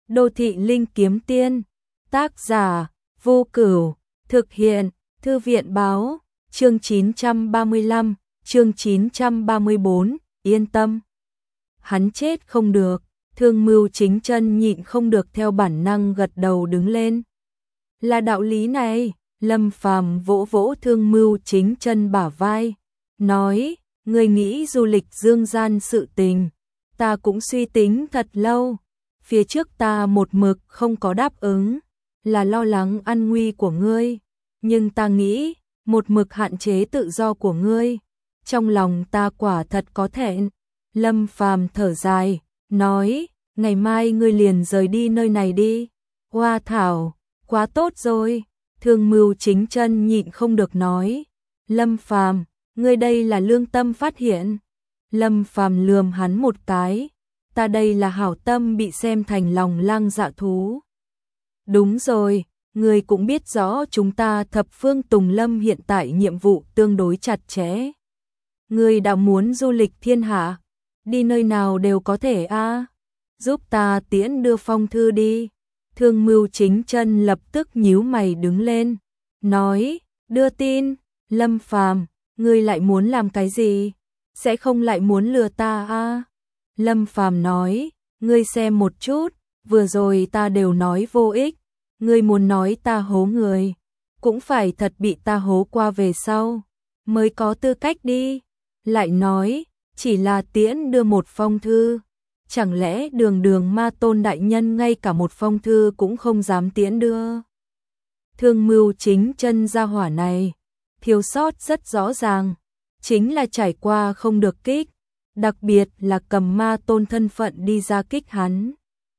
Đô thị linh kiếm tiên, tác giả, Vô Cửu, thực hiện, Thư viện báo, chương 935, chương 934, yên tâm. Hắn chết không được, Thương Mưu Chính Chân nhịn không được theo bản năng gật đầu đứng lên. Là đạo lý này, Lâm Phàm vỗ vỗ Thương Mưu Chính Chân bả vai, nói, người nghĩ du lịch dương gian sự tình, ta cũng suy tính thật lâu. Phía trước ta một mực không có đáp ứng, là lo lắng an nguy của ngươi, nhưng ta nghĩ, một mực hạn chế tự do của ngươi, trong lòng ta quả thật có thẹn. Lâm Phàm thở dài, nói, ngày mai ngươi liền rời đi nơi này đi. Hoa thảo, quá tốt rồi. Thương Mưu Chính Chân nhịn không được nói, Lâm Phàm, ngươi đây là lương tâm phát hiện. Lâm Phàm lườm hắn một cái, ta đây là hảo tâm bị xem thành lòng lang dạ thú. Đúng rồi, ngươi cũng biết rõ chúng ta Thập Phương Tùng Lâm hiện tại nhiệm vụ tương đối chặt chẽ. Ngươi đã muốn du lịch thiên hạ, đi nơi nào đều có thể a. Giúp ta tiễn đưa phong thư đi. Thương Mưu Chính Chân lập tức nhíu mày đứng lên, nói, đưa tin. Lâm Phàm, ngươi lại muốn làm cái gì? Sẽ không lại muốn lừa ta a? Lâm Phàm nói, ngươi xem một chút, vừa rồi ta đều nói vô ích, ngươi muốn nói ta hố người, cũng phải thật bị ta hố qua về sau, mới có tư cách đi. Lại nói, chỉ là tiễn đưa một phong thư, chẳng lẽ đường ma tôn đại nhân ngay cả một phong thư cũng không dám tiễn đưa? Thương Mưu Chính Chân gia hỏa này, thiếu sót rất rõ ràng, chính là trải qua không được kích, đặc biệt là cầm ma tôn thân phận đi ra kích hắn.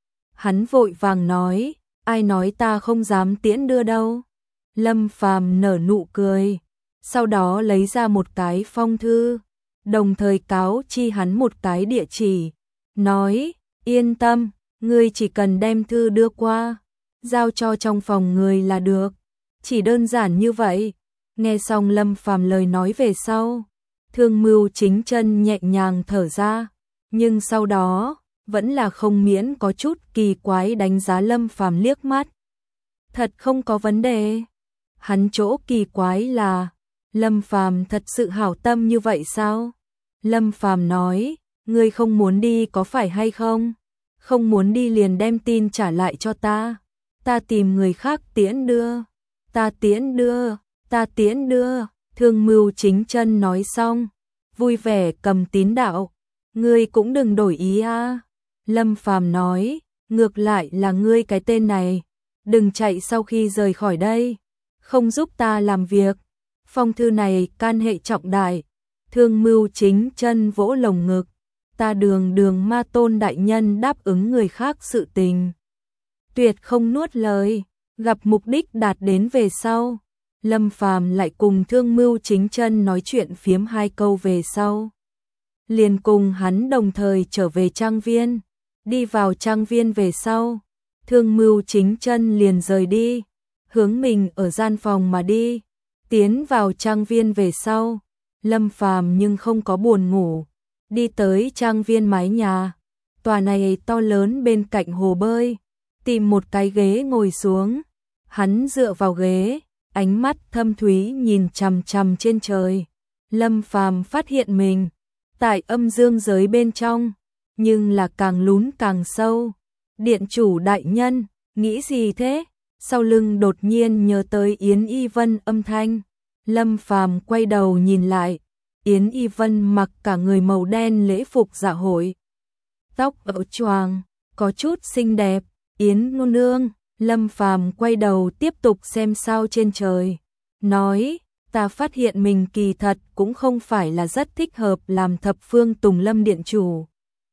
Hắn vội vàng nói, ai nói ta không dám tiễn đưa đâu. Lâm Phàm nở nụ cười, sau đó lấy ra một cái phong thư, đồng thời cáo chi hắn một cái địa chỉ, nói, yên tâm, ngươi chỉ cần đem thư đưa qua, giao cho trong phòng người là được, chỉ đơn giản như vậy. Nghe xong Lâm Phàm lời nói về sau, Thương Mưu Chính Chân nhẹ nhàng thở ra, nhưng sau đó, vẫn là không miễn có chút kỳ quái đánh giá Lâm Phàm liếc mắt. Thật không có vấn đề. Hắn chỗ kỳ quái là, Lâm Phàm thật sự hảo tâm như vậy sao? Lâm Phàm nói, ngươi không muốn đi có phải hay không? Không muốn đi liền đem tin trả lại cho ta. Ta tìm người khác tiễn đưa. Ta tiễn đưa, ta tiễn đưa. Thương Mưu Chính Chân nói xong, vui vẻ cầm tín đạo. Ngươi cũng đừng đổi ý a. Lâm Phàm nói, ngược lại là ngươi cái tên này, đừng chạy sau khi rời khỏi đây, không giúp ta làm việc. Phong thư này can hệ trọng đại. Thương Mưu Chính Chân vỗ lồng ngực, ta đường ma tôn đại nhân đáp ứng người khác sự tình, tuyệt không nuốt lời. Gặp mục đích đạt đến về sau, Lâm Phàm lại cùng Thương Mưu Chính Chân nói chuyện phiếm hai câu về sau, liền cùng hắn đồng thời trở về trang viên. Đi vào trang viên về sau, Thương Mưu Chính Chân liền rời đi, hướng mình ở gian phòng mà đi. Tiến vào trang viên về sau, Lâm Phàm nhưng không có buồn ngủ, đi tới trang viên mái nhà, tòa này to lớn bên cạnh hồ bơi, tìm một cái ghế ngồi xuống. Hắn dựa vào ghế, ánh mắt thâm thúy nhìn chằm chằm trên trời. Lâm Phàm phát hiện mình tại âm dương giới bên trong, nhưng là càng lún càng sâu. Điện chủ đại nhân, nghĩ gì thế? Sau lưng đột nhiên nhớ tới Yến Y Vân âm thanh. Lâm Phàm quay đầu nhìn lại, Yến Y Vân mặc cả người màu đen lễ phục dạ hội, tóc ở choàng, có chút xinh đẹp. Yến nương nương. Lâm Phàm quay đầu tiếp tục xem sao trên trời, nói, ta phát hiện mình kỳ thật cũng không phải là rất thích hợp làm Thập Phương Tùng Lâm điện chủ.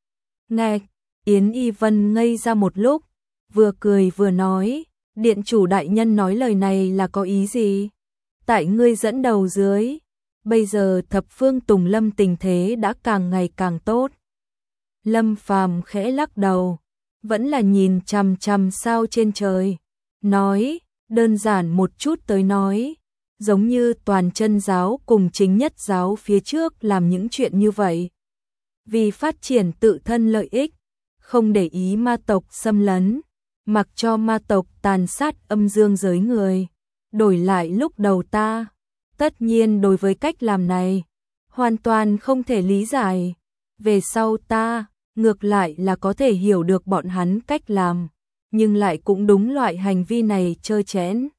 Nghe, Yến Y Vân ngây ra một lúc, vừa cười vừa nói, điện chủ đại nhân nói lời này là có ý gì? Tại ngươi dẫn đầu dưới, bây giờ Thập Phương Tùng Lâm tình thế đã càng ngày càng tốt. Lâm Phàm khẽ lắc đầu, vẫn là nhìn chằm chằm sao trên trời, nói, đơn giản một chút tới nói, giống như toàn chân giáo cùng chính nhất giáo phía trước làm những chuyện như vậy, vì phát triển tự thân lợi ích, không để ý ma tộc xâm lấn, mặc cho ma tộc tàn sát âm dương giới người. Đổi lại lúc đầu ta, tất nhiên đối với cách làm này, hoàn toàn không thể lý giải. Về sau ta, ngược lại là có thể hiểu được bọn hắn cách làm, nhưng lại cũng đúng loại hành vi này trơ trẽn.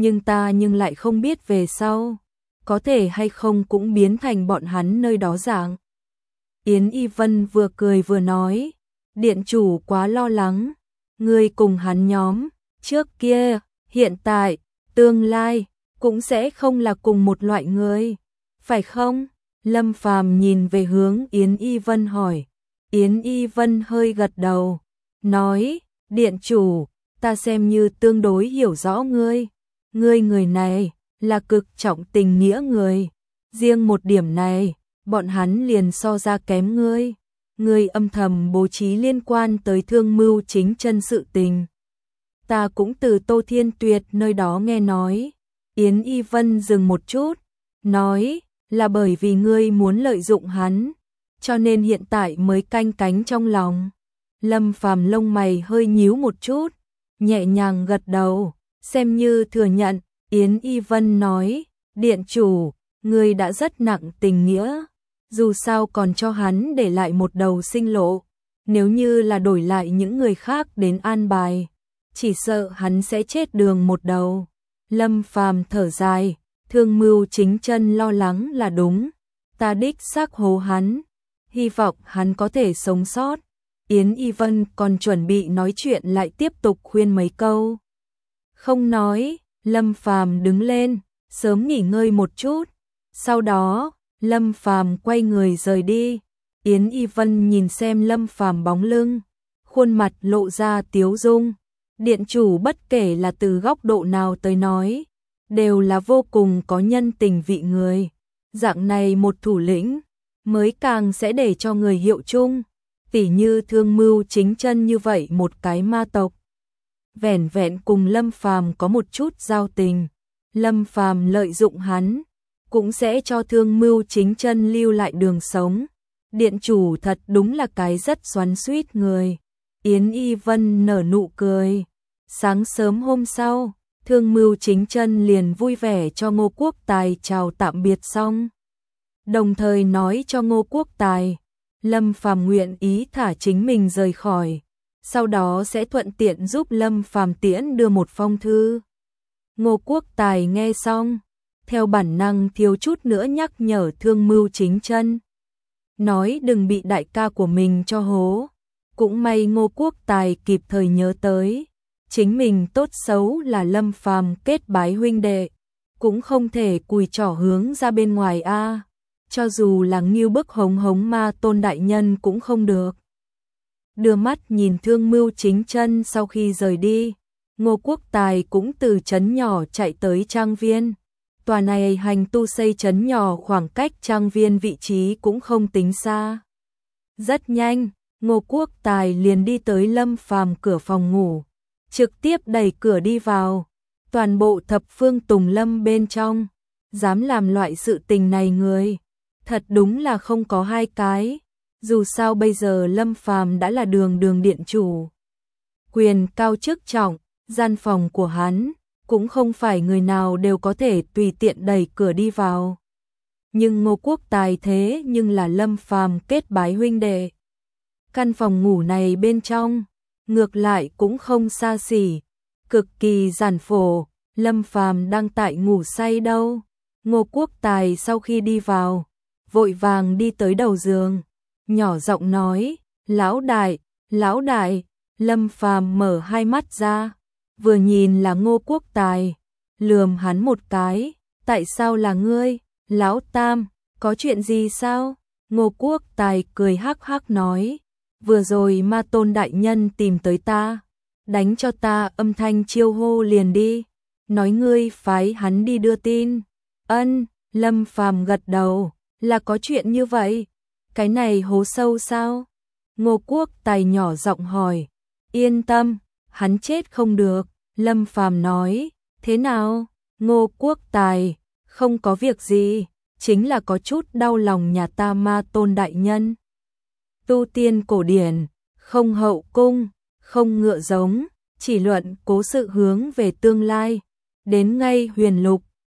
Nhưng lại không biết về sau, có thể hay không cũng biến thành bọn hắn nơi đó dạng. Yến Y Vân vừa cười vừa nói, điện chủ quá lo lắng, ngươi cùng hắn nhóm, trước kia, hiện tại, tương lai, cũng sẽ không là cùng một loại người, phải không? Lâm Phàm nhìn về hướng Yến Y Vân hỏi. Yến Y Vân hơi gật đầu, nói, điện chủ, ta xem như tương đối hiểu rõ ngươi. Ngươi người này, là cực trọng tình nghĩa người. Riêng một điểm này, bọn hắn liền so ra kém ngươi. Ngươi âm thầm bố trí liên quan tới Thương Mưu Chính Chân sự tình. Ta cũng từ Tô Thiên Tuyệt nơi đó nghe nói. Yến Y Vân dừng một chút, nói, là bởi vì ngươi muốn lợi dụng hắn, cho nên hiện tại mới canh cánh trong lòng. Lâm Phàm lông mày hơi nhíu một chút, nhẹ nhàng gật đầu, xem như thừa nhận. Yến Y Vân nói, điện chủ, ngươi đã rất nặng tình nghĩa, dù sao còn cho hắn để lại một đầu sinh lộ, nếu như là đổi lại những người khác đến an bài, chỉ sợ hắn sẽ chết đường một đầu. Lâm Phàm thở dài, Thương Mưu Chính Chân lo lắng là đúng, ta đích xác hố hắn, hy vọng hắn có thể sống sót. Yến Y Vân còn chuẩn bị nói chuyện lại tiếp tục khuyên mấy câu. Không nói, Lâm Phàm đứng lên, sớm nghỉ ngơi một chút. Sau đó, Lâm Phàm quay người rời đi. Yến Y Vân nhìn xem Lâm Phàm bóng lưng, khuôn mặt lộ ra tiếu dung. Điện chủ bất kể là từ góc độ nào tới nói, đều là vô cùng có nhân tình vị người. Dạng này một thủ lĩnh, mới càng sẽ để cho người hiệu chung. Tỉ như Thương Mưu Chính Chân như vậy một cái ma tộc. Vẻn vẹn cùng Lâm Phàm có một chút giao tình, Lâm Phàm lợi dụng hắn, cũng sẽ cho Thương Mưu Chính Chân lưu lại đường sống. Điện chủ thật đúng là cái rất xoắn xuýt người. Yến Y Vân nở nụ cười. Sáng sớm hôm sau, Thương Mưu Chính Chân liền vui vẻ cho Ngô Quốc Tài chào tạm biệt xong, đồng thời nói cho Ngô Quốc Tài, Lâm Phàm nguyện ý thả chính mình rời khỏi, sau đó sẽ thuận tiện giúp Lâm Phàm tiễn đưa một phong thư. Ngô Quốc Tài nghe xong, theo bản năng thiếu chút nữa nhắc nhở Thương Mưu Chính Chân, nói đừng bị đại ca của mình cho hố. Cũng may Ngô Quốc Tài kịp thời nhớ tới, chính mình tốt xấu là Lâm Phàm kết bái huynh đệ, cũng không thể cùi trỏ hướng ra bên ngoài a, cho dù là Ngưu Bức Hống Hống Ma Tôn đại nhân cũng không được. Đưa mắt nhìn Thương Mưu Chính Chân sau khi rời đi, Ngô Quốc Tài cũng từ trấn nhỏ chạy tới trang viên. Tòa này hành tu xây trấn nhỏ khoảng cách trang viên vị trí cũng không tính xa. Rất nhanh, Ngô Quốc Tài liền đi tới Lâm Phàm cửa phòng ngủ, trực tiếp đẩy cửa đi vào. Toàn bộ thập phương tùng lâm bên trong, dám làm loại sự tình này người, thật đúng là không có hai cái. Dù sao bây giờ Lâm Phàm đã là đường điện chủ, quyền cao chức trọng, gian phòng của hắn cũng không phải người nào đều có thể tùy tiện đẩy cửa đi vào. Nhưng Ngô Quốc Tài thế nhưng là Lâm Phàm kết bái huynh đệ. Căn phòng ngủ này bên trong, ngược lại cũng không xa xỉ, cực kỳ giản phổ. Lâm Phàm đang tại ngủ say đâu. Ngô Quốc Tài sau khi đi vào, vội vàng đi tới đầu giường, nhỏ giọng nói, lão đại. Lâm Phàm mở hai mắt ra, vừa nhìn là Ngô Quốc Tài, lườm hắn một cái, tại sao là ngươi, lão tam, có chuyện gì sao? Ngô Quốc Tài cười hắc hắc nói, vừa rồi Ma Tôn đại nhân tìm tới ta, đánh cho ta âm thanh chiêu hô liền đi, nói ngươi phái hắn đi đưa tin. Ân, Lâm Phàm gật đầu, là có chuyện như vậy, cái này hố sâu sao? Ngô Quốc Tài nhỏ giọng hỏi. Yên tâm, hắn chết không được. Lâm Phàm nói. Thế nào? Ngô Quốc Tài, không có việc gì, chính là có chút đau lòng nhà ta Ma Tôn đại nhân. Tu tiên cổ điển, không hậu cung, không ngựa giống, chỉ luận cố sự hướng về tương lai. Đến ngay huyền lục,